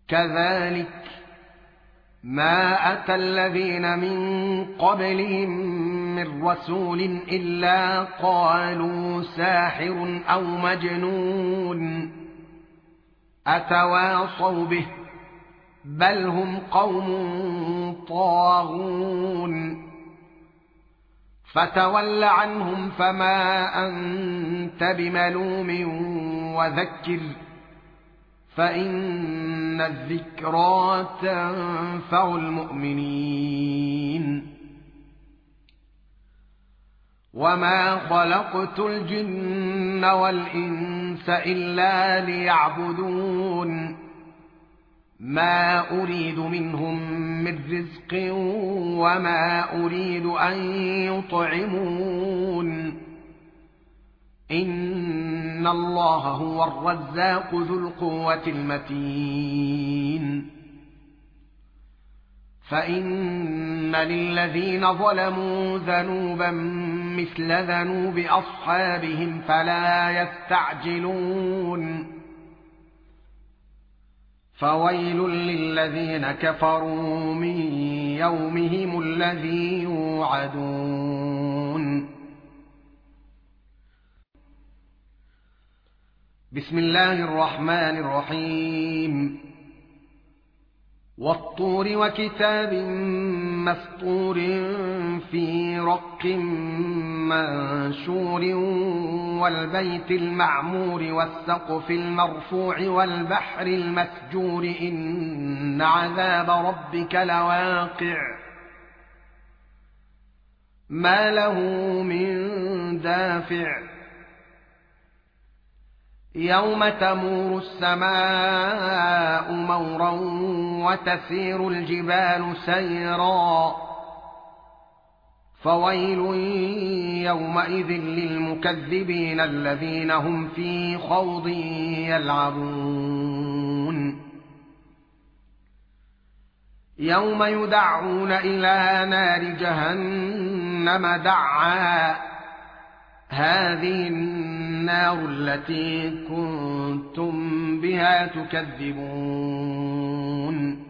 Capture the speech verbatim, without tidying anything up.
كذلك ما أتى الذين من قبلهم من رسول إلا قالوا ساحر أو مجنون أتواصوا به بل هم قوم طاغون فتول عنهم فما أنت بملوم وذكر فإن الذكرى تنفع المؤمنين وما خلقت الجن والإنس إلا ليعبدون ما أريد منهم من رزق وما أريد أن يطعمون إن الله هو الرزاق ذو القوة المتين فإن للذين ظلموا ذنوبا مثل ذنوب أصحابهم فلا يستعجلون فويل للذين كفروا من يومهم الذي يوعدون بسم الله الرحمن الرحيم والطور وكتاب مسطور في رق منشور والبيت المعمور والسقف المرفوع والبحر المسجور إن عذاب ربك لواقع ما له من دافع يوم تمور السماء مورا وتسير الجبال سيرا فويل يومئذ للمكذبين الذين هم في خوض يلعبون يوم يدعون إلى نار جهنم دعا هذه النار التي كنتم بها تكذبون